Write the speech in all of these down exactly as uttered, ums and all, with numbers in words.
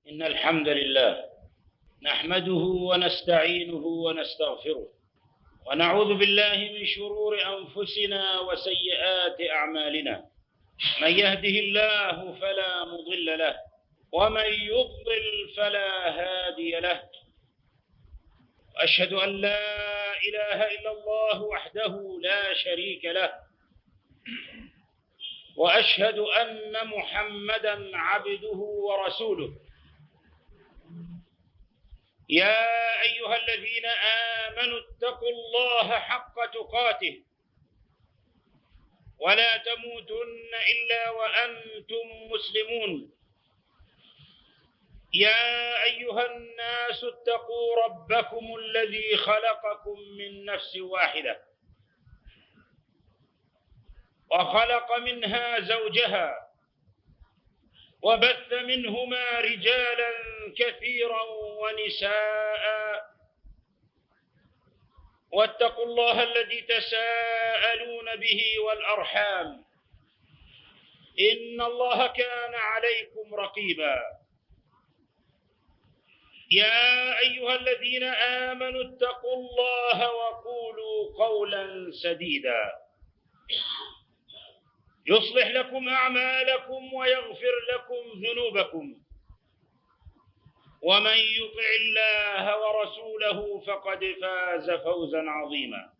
إن الحمد لله نحمده ونستعينه ونستغفره ونعوذ بالله من شرور أنفسنا وسيئات أعمالنا. من يهده الله فلا مضل له ومن يضلل فلا هادي له. أشهد أن لا إله إلا الله وحده لا شريك له، وأشهد أن محمدًا عبده ورسوله. يا أيها الذين آمنوا اتقوا الله حق تقاته ولا تموتن إلا وأنتم مسلمون. يا أيها الناس اتقوا ربكم الذي خلقكم من نفس واحدة وخلق منها زوجها وبث منهما رجالا كثيرا ونساء، واتقوا الله الذي تساءلون به والأرحام إن الله كان عليكم رقيبا. يا أيها الذين آمنوا اتقوا الله وقولوا قولا سديدا يصلح لكم أعمالكم ويغفر لكم ذنوبكم، ومن يطع الله ورسوله فقد فاز فوزا عظيما.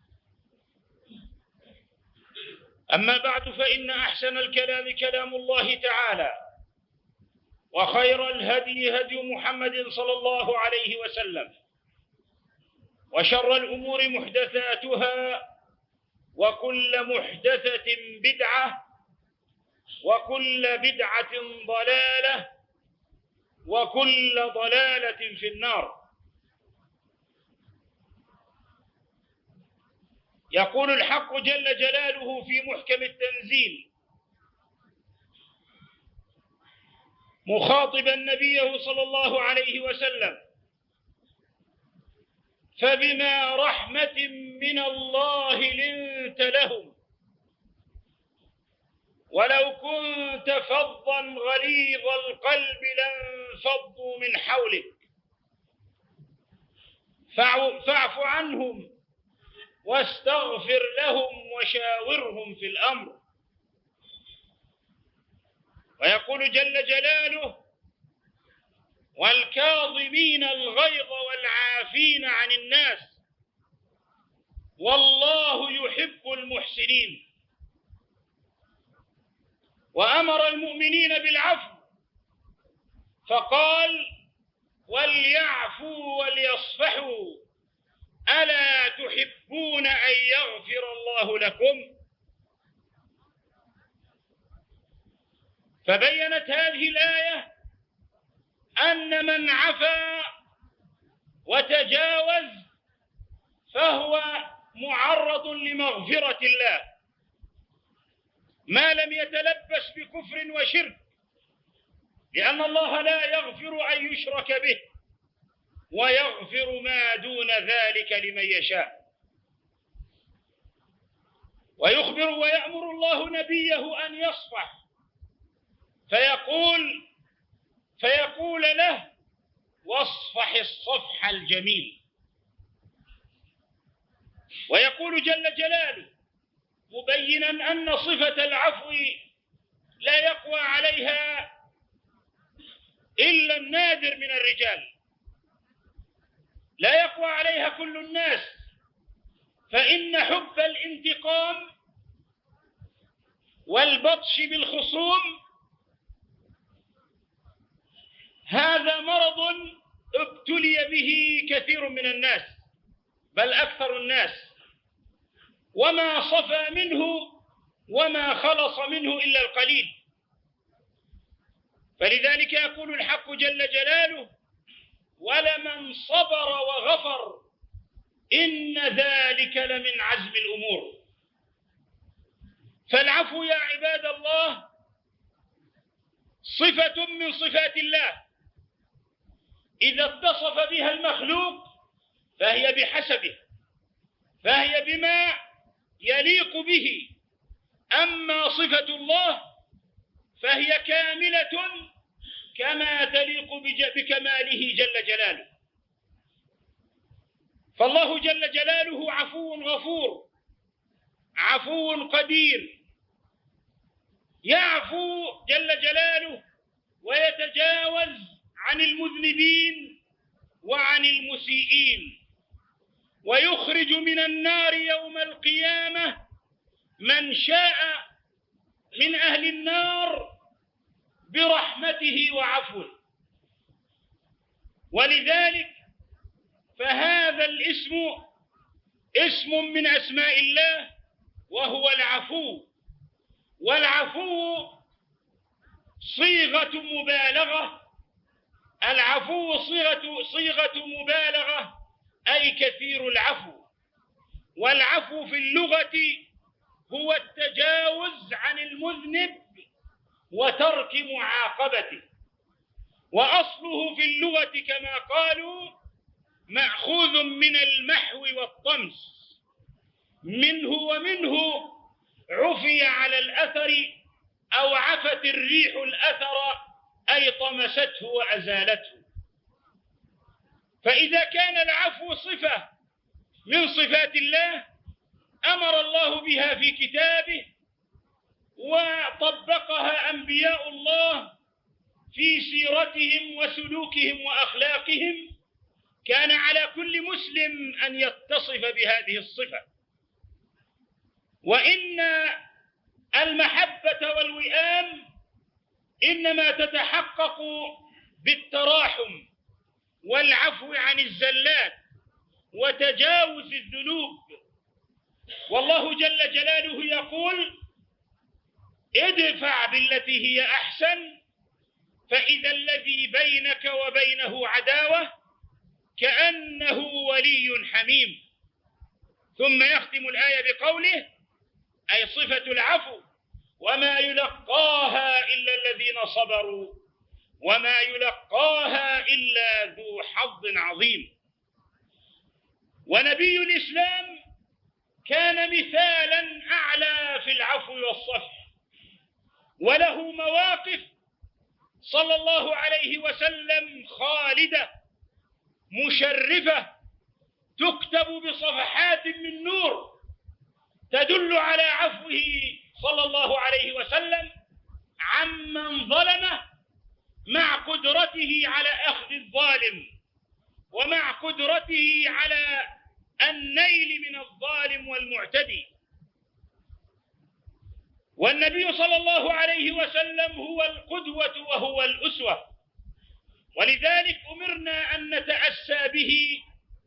أما بعد، فإن أحسن الكلام كلام الله تعالى، وخير الهدي هدي محمد صلى الله عليه وسلم، وشر الأمور محدثاتها، وكل محدثة بدعة، وكل بدعة ضلالة، وكل ضلالة في النار. يقول الحق جل جلاله في محكم التنزيل مخاطبا نبيه صلى الله عليه وسلم: فبما رحمة من الله لنت لهم ولو كنت فظا غليظ القلب لانفضوا من حولك فاعف عنهم واستغفر لهم وشاورهم في الأمر. ويقول جل جلاله: والكاظمين الغيظ والعافين عن الناس والله يحب المحسنين. وأمر المؤمنين بالعفو فقال: وليعفوا وليصفحوا ألا تحبون أن يغفر الله لكم؟ فبينت هذه الآية أن من عفا وتجاوز فهو معرض لمغفرة الله ما لم يتلبس بكفر وشرك، لأن الله لا يغفر أن يشرك به ويغفر ما دون ذلك لمن يشاء. ويخبر ويأمر الله نبيه أن يصفح فيقول فيقول له: واصفح الصفح الجميل. ويقول جل جلاله مبينا أن صفة العفو لا يقوى عليها إلا النادر من الرجال، لا يقوى عليها كل الناس، فإن حب الانتقام والبطش بالخصوم هذا مرض ابتلي به كثير من الناس، بل أكثر الناس، وما صفى منه وما خلص منه إلا القليل. فلذلك يقول الحق جل جلاله: ولمن صبر وغفر إن ذلك لمن عزم الأمور. فالعفو يا عباد الله صفة من صفات الله، إذا اتصف بها المخلوق فهي بحسبه، فهي بما يليق به. أما صفة الله فهي كاملة كما تليق بكماله جل جلاله. فالله جل جلاله عفو غفور، عفو قدير، يعفو جل جلاله ويتجاوز عن المذنبين وعن المسيئين، ويخرج من النار يوم القيامة من شاء من أهل النار برحمته وعفوه. ولذلك فهذا الاسم اسم من أسماء الله وهو العفو، والعفو صيغة مبالغة، العفو صيغة, صيغة مبالغة أي كثير العفو. والعفو في اللغة هو التجاوز عن المذنب وترك معاقبته، وأصله في اللغة كما قالوا مأخوذ من المحو والطمس، منه ومنه عفي على الأثر أو عفت الريح الأثر أي طمسته وأزالته. فإذا كان العفو صفة من صفات الله أمر الله بها في كتابه وطبقها أنبياء الله في سيرتهم وسلوكهم وأخلاقهم، كان على كل مسلم أن يتصف بهذه الصفة. وإن المحبة والوئام إنما تتحقق بالتراحم والعفو عن الزلات وتجاوز الذنوب. والله جل جلاله يقول: ادفع بالتي هي أحسن فإذا الذي بينك وبينه عداوة كأنه ولي حميم. ثم يختم الآية بقوله أي صفة العفو: وما يلقاها إلا الذين صبروا وما يلقاها إلا ذو حظ عظيم. ونبي الإسلام كان مثالا أعلى في العفو والصفح، وله مواقف صلى الله عليه وسلم خالدة مشرفة تكتب بصفحات من نور تدل على عفوه صلى الله عليه وسلم عمن ظلمه، مع قدرته على أخذ الظالم ومع قدرته على النيل من الظالم والمعتدي. والنبي صلى الله عليه وسلم هو القدوة وهو الأسوة، ولذلك أمرنا أن نتأسى به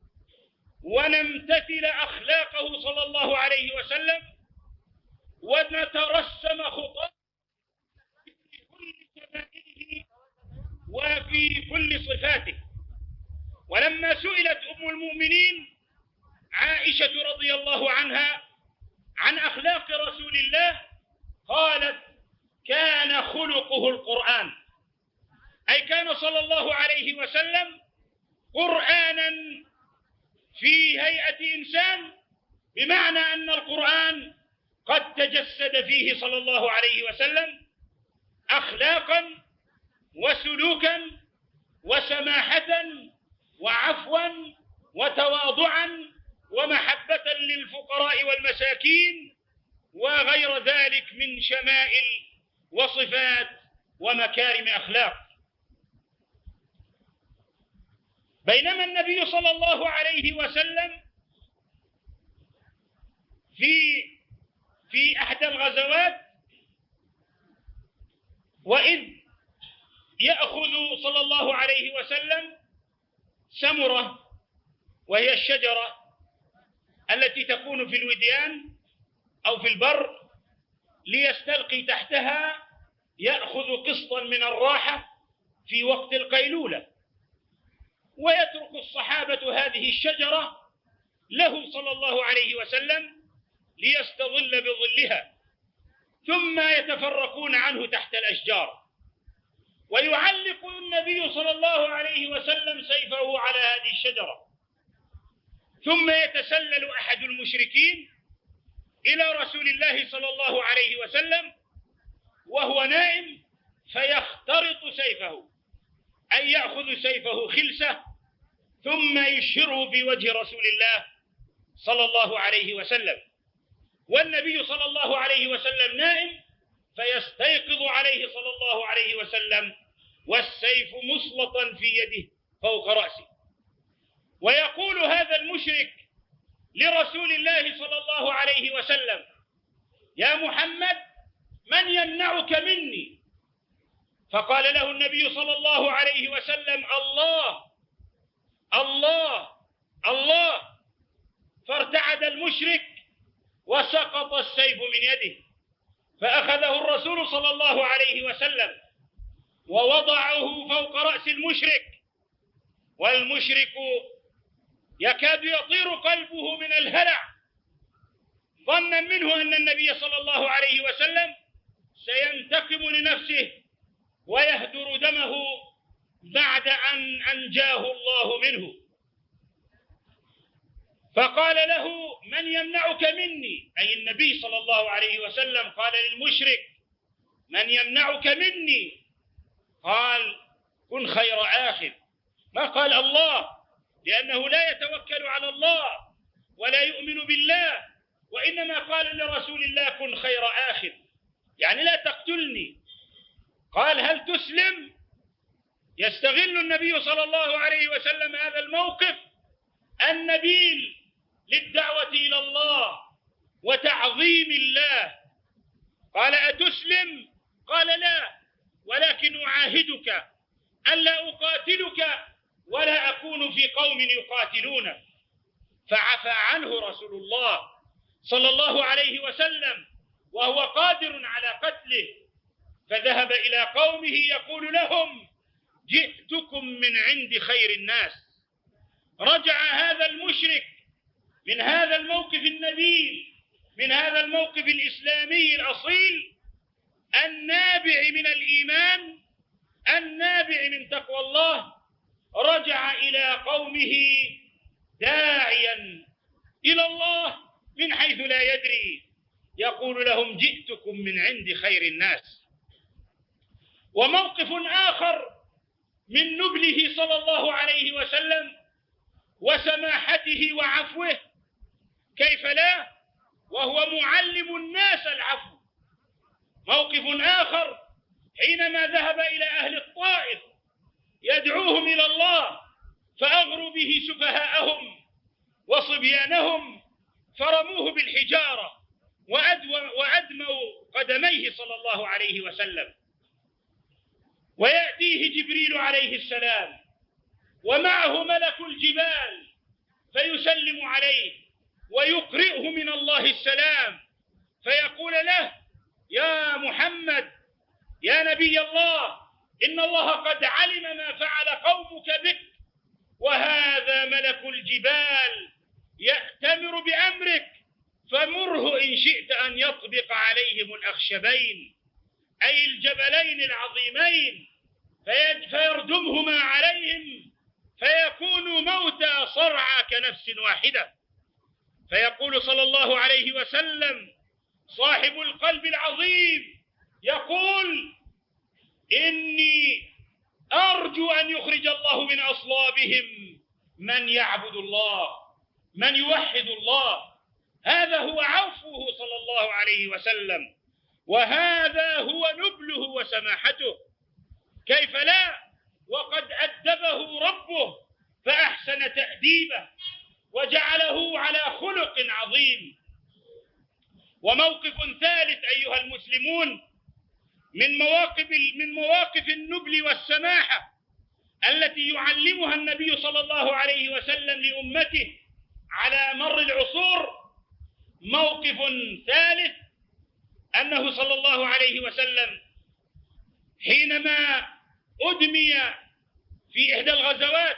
ونمتثل أخلاقه صلى الله عليه وسلم ونترسم خطاه في كل شمائله وفي كل صفاته. ولما سئلت أم المؤمنين عائشة رضي الله عنها عن أخلاق رسول الله قالت: كان خلقه القرآن، أي كان صلى الله عليه وسلم قرآنا في هيئة إنسان، بمعنى أن القرآن قد تجسد فيه صلى الله عليه وسلم أخلاقا وسلوكا وسماحة وعفوا وتواضعا ومحبة للفقراء والمساكين وغير ذلك من شمائل وصفات ومكارم أخلاق. بينما النبي صلى الله عليه وسلم في في أحد الغزوات وإذ يأخذ صلى الله عليه وسلم سمرة، وهي الشجرة التي تكون في الوديان أو في البر، ليستلقي تحتها يأخذ قسطا من الراحة في وقت القيلولة، ويترك الصحابة هذه الشجرة له صلى الله عليه وسلم ليستظل بظلها، ثم يتفرقون عنه تحت الأشجار. ويعلق النبي صلى الله عليه وسلم سيفه على هذه الشجرة، ثم يتسلل أحد المشركين إلى رسول الله صلى الله عليه وسلم وهو نائم فيخترط سيفه أن يأخذ سيفه خلسة ثم يشهره في وجه رسول الله صلى الله عليه وسلم، والنبي صلى الله عليه وسلم نائم فيستيقظ عليه صلى الله عليه وسلم والسيف مسلطا في يده فوق رأسه، ويقول هذا المشرك لرسول الله صلى الله عليه وسلم: يا محمد من يمنعك مني؟ فقال له النبي صلى الله عليه وسلم: الله الله الله. فارتعد المشرك وسقط السيف من يده، فأخذه الرسول صلى الله عليه وسلم ووضعه فوق رأس المشرك، والمشرك يكاد يطير قلبه من الهلع ظنا منه أن النبي صلى الله عليه وسلم سينتقم لنفسه ويهدر دمه بعد أن أنجاه الله منه. فقال له: من يمنعك مني؟ أي النبي صلى الله عليه وسلم قال للمشرك: من يمنعك مني؟ قال: كن خير آخذ. ما قال الله، لأنه لا يتوكل على الله ولا يؤمن بالله، وإنما قال لرسول الله: كن خير آخذ، يعني لا تقتلني. قال: هل تسلم؟ يستغل النبي صلى الله عليه وسلم هذا الموقف النبيل للدعوة إلى الله وتعظيم الله. قال: أتسلم؟ قال: لا، ولكن أعاهدك ألا أقاتلك ولا أكون في قوم يقاتلون. فعفى عنه رسول الله صلى الله عليه وسلم وهو قادر على قتله، فذهب إلى قومه يقول لهم: جئتكم من عند خير الناس. رجع هذا المشرك من هذا الموقف النبيل، من هذا الموقف الإسلامي الأصيل النابع من الإيمان، النابع من تقوى الله، رجع إلى قومه داعيا إلى الله من حيث لا يدري، يقول لهم: جئتكم من عند خير الناس. وموقف آخر من نبله صلى الله عليه وسلم وسماحته وعفوه، كيف لا، وهو معلم الناس العفو. موقف آخر حينما ذهب إلى أهل الطائف يدعوهم إلى الله، فأغروا به سفهاءهم وصبيانهم، فرموه بالحجارة وأدموا قدميه صلى الله عليه وسلم. ويأتيه جبريل عليه السلام ومعه ملك الجبال فيسلم عليه ويقرئه من الله السلام، فيقول له: يا محمد، يا نبي الله، إن الله قد علم ما فعل قومك بك، وهذا ملك الجبال يأتمر بأمرك، فمره إن شئت أن يطبق عليهم الأخشبين، أي الجبلين العظيمين، فيردمهما عليهم فيكونوا موتى صرعى كنفس واحدة. فيقول صلى الله عليه وسلم صاحب القلب العظيم، يقول: إني أرجو أن يخرج الله من أصلابهم من يعبد الله، من يوحد الله. هذا هو عفوه صلى الله عليه وسلم، وهذا هو نبله وسماحته. كيف لا، وقد أدبه ربه فأحسن تأديبه وجعله على خلق عظيم. وموقف ثالث أيها المسلمون من مواقف من مواقف النبل والسماحة التي يعلمها النبي صلى الله عليه وسلم لأمته على مر العصور، موقف ثالث أنه صلى الله عليه وسلم حينما أدمي في إحدى الغزوات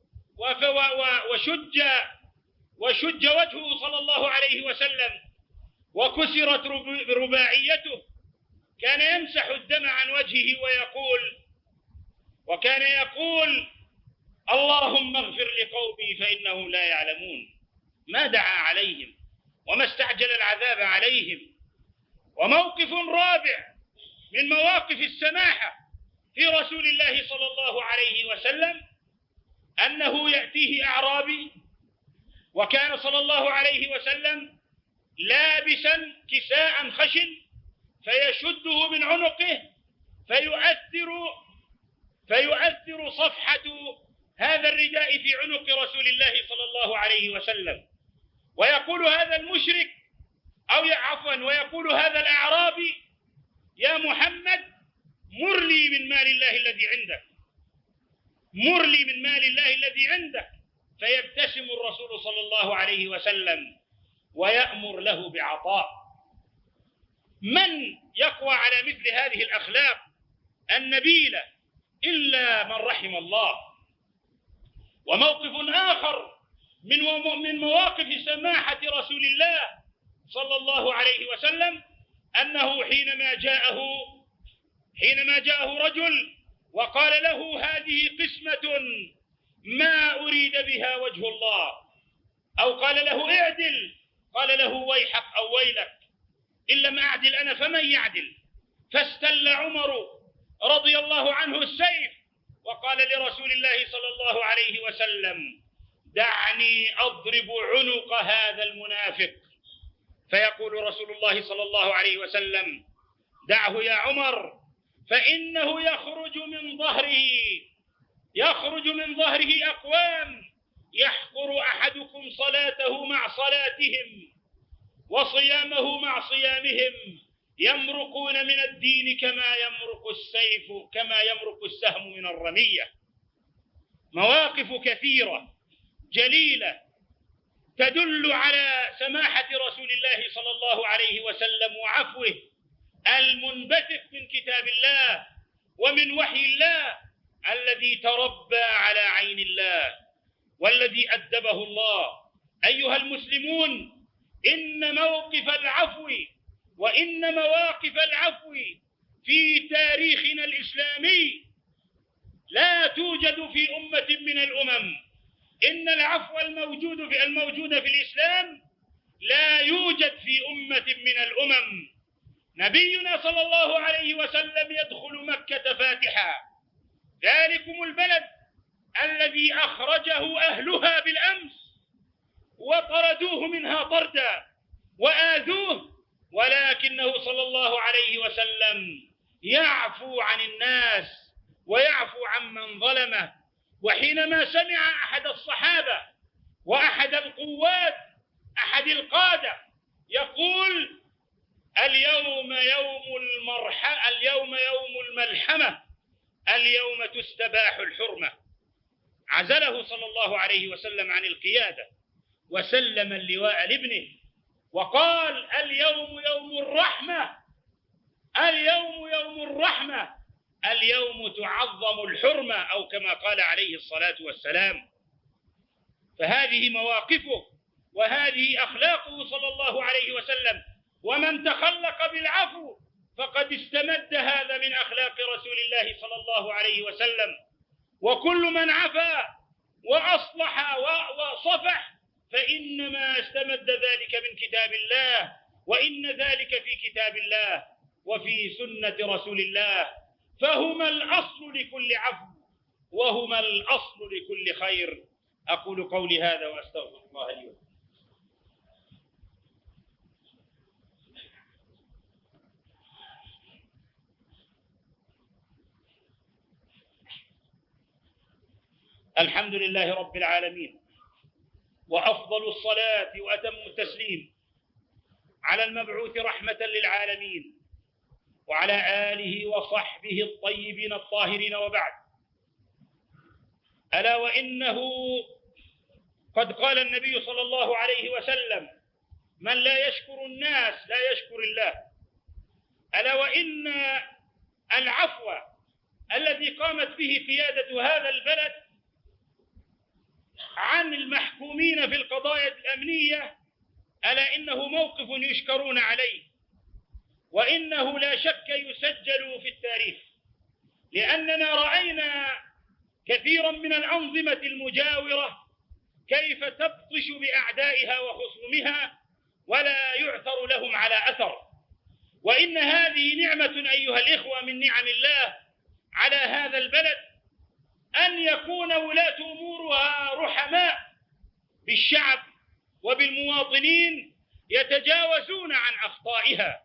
وشج وشج وجهه صلى الله عليه وسلم وكسرت رباعيته، كان يمسح الدم عن وجهه ويقول وكان يقول: اللهم اغفر لقومي فإنهم لا يعلمون. ما دعا عليهم وما استعجل العذاب عليهم. وموقف رابع من مواقف السماحة في رسول الله صلى الله عليه وسلم أنه يأتيه أعرابي، وكان صلى الله عليه وسلم لابسا كساء خشن فيشده من عنقه فيؤثر فيؤثر صفحة هذا الرداء في عنق رسول الله صلى الله عليه وسلم، ويقول هذا المشرك أو عفوا ويقول هذا الأعرابي: يا محمد مر لي من مال الله الذي عندك، مر لي من مال الله الذي عندك. فيبتسم الرسول صلى الله عليه وسلم ويأمر له بعطاء. من يقوى على مثل هذه الأخلاق النبيلة إلا من رحم الله. وموقف آخر من من مواقف سماحة رسول الله صلى الله عليه وسلم أنه حينما جاءه حينما جاءه رجل وقال له: هذه قسمة ما أريد بها وجه الله، أو قال له: اعدل، قال له: ويحك أو ويلك، إن لم أعدل أنا فمن يعدل. فاستل عمر رضي الله عنه السيف وقال لرسول الله صلى الله عليه وسلم: دعني أضرب عنق هذا المنافق. فيقول رسول الله صلى الله عليه وسلم: دعه يا عمر، فإنه يخرج من ظهره يخرج من ظهره أقوام يحقر أحدكم صلاته مع صلاتهم وصيامه مع صيامهم، يمرقون من الدين كما يمرق السيف كما يمرق السهم من الرمية. مواقف كثيرة جليلة تدل على سماحة رسول الله صلى الله عليه وسلم وعفوه المنبثق من كتاب الله ومن وحي الله الذي تربى على عين الله والذي أدبه الله. أيها المسلمون، إن موقف العفو وإن مواقف العفو في تاريخنا الإسلامي لا توجد في أمة من الأمم. إن العفو الموجود في الموجود في الإسلام لا يوجد في أمة من الأمم. نبينا صلى الله عليه وسلم يدخل مكة فاتحا، ذلكم البلد الذي أخرجه أهلها بالأمس وطردوه منها طردا وآذوه، ولكنه صلى الله عليه وسلم يعفو عن الناس ويعفو عمن ظلمه. وحينما سمع أحد الصحابة وأحد القوات أحد القادة يقول: اليوم يوم المرح اليوم يوم الملحمة، اليوم تستباح الحرمة، عزله صلى الله عليه وسلم عن القيادة وسلم اللواء لابنه وقال: اليوم يوم الرحمة، اليوم يوم الرحمة، اليوم تعظم الحرمة، أو كما قال عليه الصلاة والسلام. فهذه مواقفه وهذه أخلاقه صلى الله عليه وسلم. ومن تخلق بالعفو فقد استمد هذا من أخلاق رسول الله صلى الله عليه وسلم. وكل من عفا وأصلح وصفح فإنما استمد ذلك من كتاب الله، وإن ذلك في كتاب الله وفي سنة رسول الله، فهما الأصل لكل عفو وهما الأصل لكل خير. أقول قولي هذا وأستغفر الله لي ولكم. الحمد لله رب العالمين، وأفضل الصلاة وأتم التسليم على المبعوث رحمة للعالمين وعلى آله وصحبه الطيبين الطاهرين، وبعد. ألا وإنه قد قال النبي صلى الله عليه وسلم: من لا يشكر الناس لا يشكر الله. ألا وإن العفو الذي قامت به قيادة هذا البلد عن المحكومين في القضايا الأمنية، ألا إنه موقف يشكرون عليه، وإنه لا شك يسجل في التاريخ، لأننا رأينا كثيرا من الأنظمة المجاورة كيف تبطش بأعدائها وخصومها ولا يعثر لهم على أثر. وإن هذه نعمة أيها الإخوة من نعم الله على هذا البلد أن يكون ولاة أمورها رحماء بالشعب وبالمواطنين يتجاوزون عن أخطائها.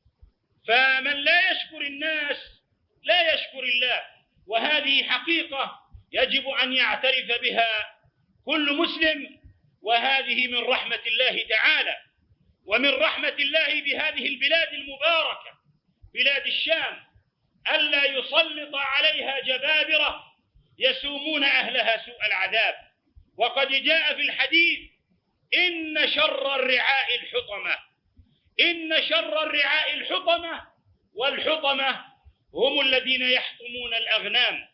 فمن لا يشكر الناس لا يشكر الله، وهذه حقيقة يجب أن يعترف بها كل مسلم، وهذه من رحمة الله تعالى ومن رحمة الله بهذه البلاد المباركة بلاد الشام، ألا يسلط عليها جبابرة يسومون أهلها سوء العذاب. وقد جاء في الحديث: إن شر الرعاء الحطمة، إن شر الرعاء الحطمة، والحطمة هم الذين يحطمون الأغنام.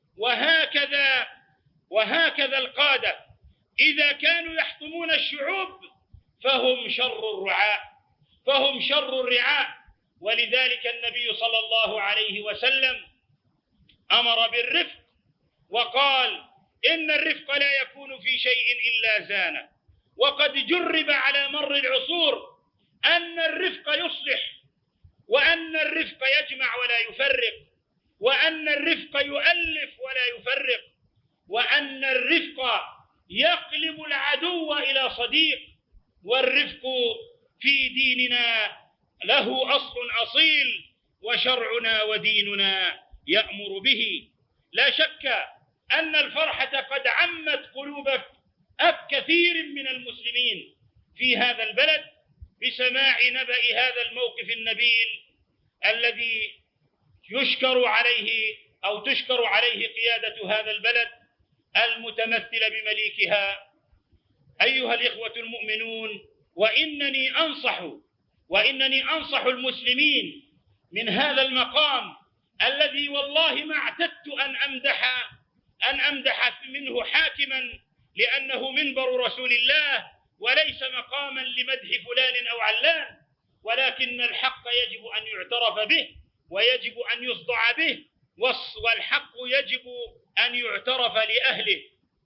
وهكذا وهكذا القادة إذا كانوا يحطمون الشعوب فهم شر الرعاء فهم شر الرعاء. ولذلك النبي صلى الله عليه وسلم أمر بالرفق وقال: إن الرفق لا يكون في شيء إلا زانه. وقد جرب على مر العصور أن الرفق يصلح، وأن الرفق يجمع ولا يفرق، وأن الرفق يؤلف ولا يفرق، وأن الرفق يقلب العدو إلى صديق. والرفق في ديننا له أصل أصيل، وشرعنا وديننا يأمر به. لا شك أن الفرحة قد عمت قلوب كثير من المسلمين في هذا البلد بسماع نبأ هذا الموقف النبيل الذي يشكر عليه أو تشكر عليه قيادة هذا البلد المتمثل بمليكها. أيها الإخوة المؤمنون، وإنني أنصح وإنني أنصح المسلمين من هذا المقام الذي والله ما اعتدت أن أمدح أن أمدح منه حاكما، لأنه منبر رسول الله وليس مقاما لمدح فلان أو علان، ولكن الحق يجب أن يعترف به ويجب أن يصدع به، والحق يجب أن يعترف لأهله.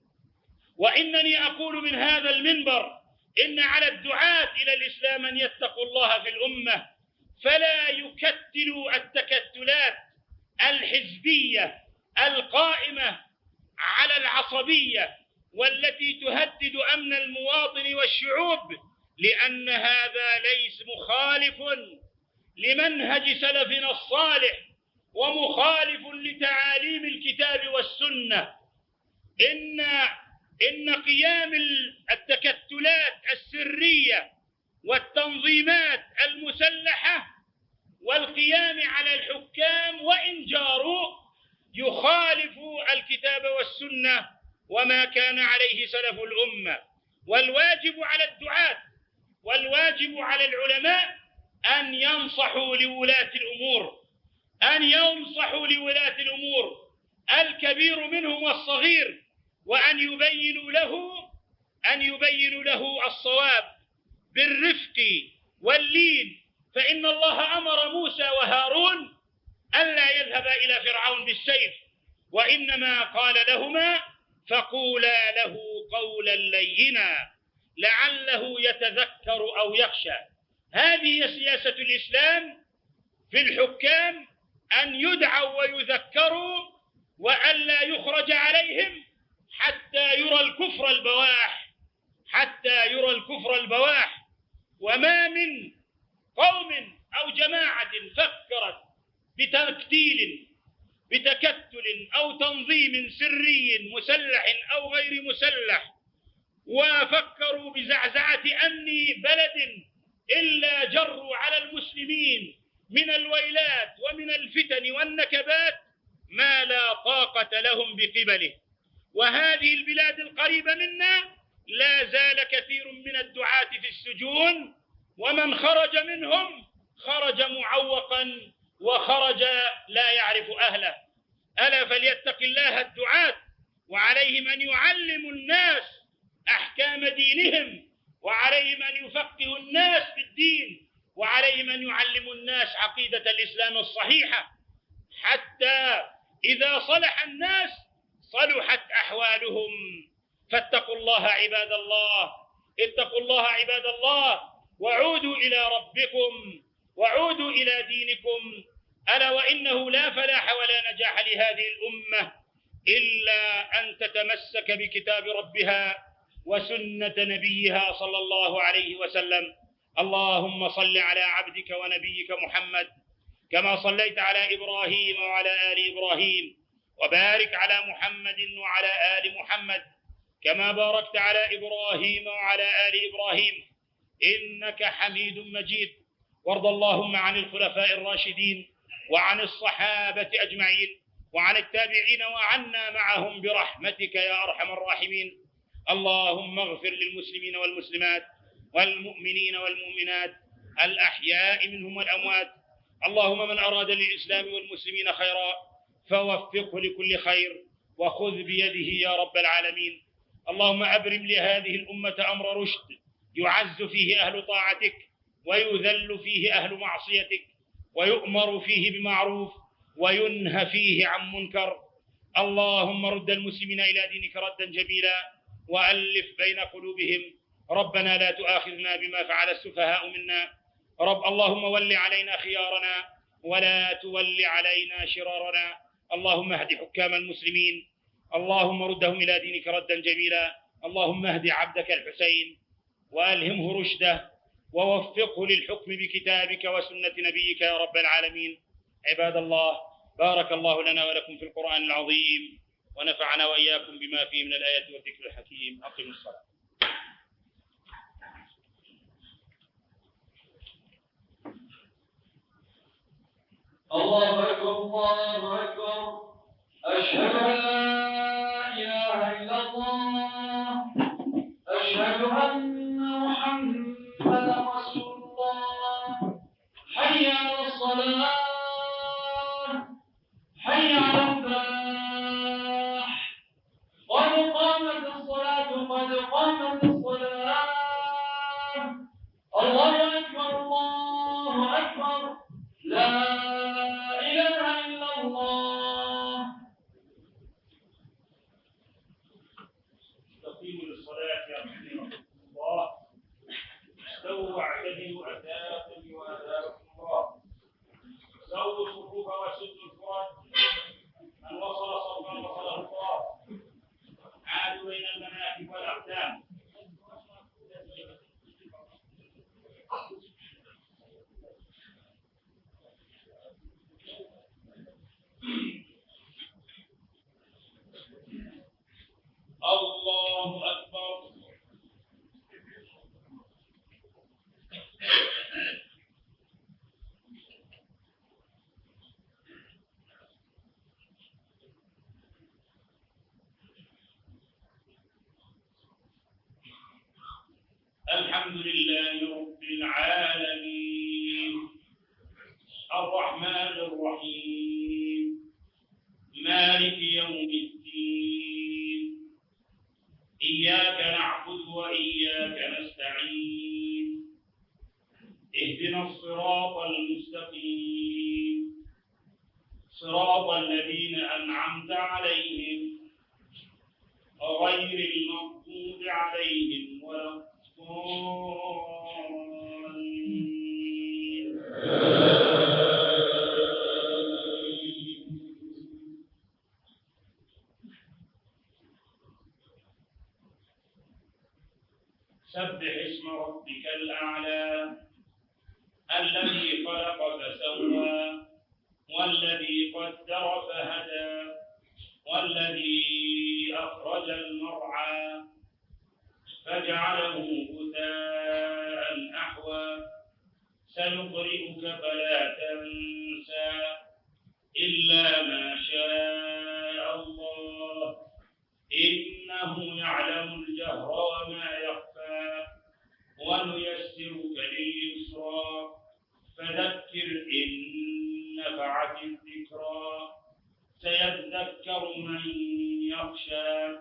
وإنني أقول من هذا المنبر: إن على الدعاة إلى الإسلام أن يتقوا الله في الأمة، فلا يكتلوا التكتلات الحزبية القائمة على العصبية والتي تهدد أمن المواطن والشعوب، لأن هذا ليس مخالف لمنهج سلفنا الصالح ومخالف لتعاليم الكتاب والسنة. إن إن قيام التكتلات السرية والتنظيمات المسلحة والقيام على الحكام وإن جاروا يخالف الكتاب والسنة وما كان عليه سلف الأمة. والواجب على الدعاة والواجب على العلماء أن ينصحوا لولاة الأمور أن ينصحوا لولاة الأمور الكبير منهم والصغير، وأن يبينوا له أن يبينوا له الصواب بالرفق واللين. فإن الله أمر موسى وهارون ألا يذهبا إلى فرعون بالسيف، وإنما قال لهما: فقولا له قولا لينا لعله يتذكر أو يخشى. هذه سياسة الإسلام في الحكام، أن يدعوا ويذكروا وألا يخرج عليهم حتى يرى الكفر البواح حتى يرى الكفر البواح. وما من قوم أو جماعة فكرت بتكتيل بتكتل أو تنظيم سري مسلح أو غير مسلح، وفكروا بزعزعة أمن بلد، إلا جروا على المسلمين من الويلات ومن الفتن والنكبات ما لا طاقة لهم بقبله. وهذه البلاد القريبة منا لا زال كثير من الدعاة في السجون، ومن خرج منهم خرج معوقا وخرج لا يعرف أهله. ألا فليتق الله الدعاة، وعليهم أن يعلموا الناس أحكام دينهم، وعليهم أن يفقهوا الناس في الدين، وعليهم أن يعلموا الناس عقيدة الإسلام الصحيحة، حتى إذا صلح الناس صلحت أحوالهم. فاتقوا الله عباد الله اتقوا الله عباد الله وعودوا إلى ربكم وعودوا إلى دينكم، ألا وإنه لا فلاح ولا نجاح لهذه الأمة إلا أن تتمسك بكتاب ربها وسنة نبيها صلى الله عليه وسلم. اللهم صل على عبدك ونبيك محمد كما صليت على إبراهيم وعلى آل إبراهيم، وبارك على محمد وعلى آل محمد كما باركت على إبراهيم وعلى آل إبراهيم إنك حميد مجيد. وارض اللهم عن الخلفاء الراشدين وعن الصحابة أجمعين وعن التابعين وعنا معهم برحمتك يا أرحم الراحمين. اللهم اغفر للمسلمين والمسلمات والمؤمنين والمؤمنات الأحياء منهم والأموات. اللهم من أراد للإسلام والمسلمين خيرا فوفقه لكل خير وخذ بيده يا رب العالمين. اللهم أبرم لهذه الأمة أمر رشد يعز فيه أهل طاعتك ويذل فيه أهل معصيتك ويؤمر فيه بمعروف وينهى فيه عن منكر. اللهم رد المسلمين إلى دينك ردا جميلا وألف بين قلوبهم. ربنا لا تؤاخذنا بما فعل السفهاء منا. رب اللهم ول علينا خيارنا ولا تول علينا شرارنا. اللهم اهد حكام المسلمين، اللهم ردهم إلى دينك ردا جميلا. اللهم اهد عبدك الحسين وألهمه رشده ووفقه للحكم بكتابك وسنة نبيك يا رب العالمين. عباد الله، بارك الله لنا ولكم في القرآن العظيم ونفعنا وإياكم بما فيه من الآيات والذكر الحكيم. أقم الصلاة. الله أكبر الله أكبر. أشهد أن لا إله إلا الله. أشهد أن محمدا رسول الله. حي على الصلاة، حي على الفلاح. قد قامت الصلاة، قد قامت الصلاة. الله أكبر الله أكبر. لا إله إلا الله. استقيموا للصلاة يا رحمة الله. استووا واعتدلوا أتاكم وأتاكم الله. سووا الصفوف وسدوا الفرات. من وصل صفا وصله الله. عادوا بين المناكب والأقدام. الله أكبر. الحمد لله رب العالمين الرحمن الرحيم مالك يوم الدين. إياك نعبد وإياك نستعين. اهدنا الصراط المستقيم صراط الذين أنعمت عليهم غير المغضوب عليهم ولا الضالين. سبح اسم ربك الأعلى الذي خلق فسوى والذي قدر فهدى والذي أخرج المرعى فجعله غثاء أحوى. سنقرئك فلا تنسى إلا ما شاء الله إنه يعلم الجهر وما يخفى. ونيسرك لليسرى فذكر إن نفعت الذكرى. سيذكر من يخشى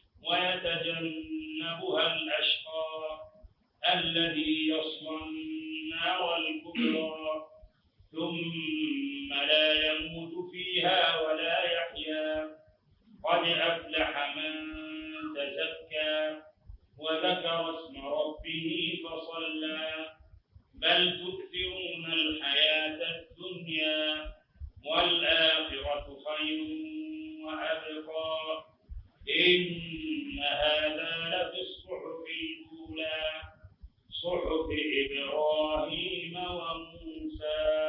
ويتجنبها الأشقى الذي يصلى النار الكبرى ثم لا يموت فيها ولا يحيا. قد أفلح من تزكى وذكر اسم ربه فصلى. بل تؤثرون الحياة الدنيا إن هذا لفي الصحف الأولى صحف إبراهيم وموسى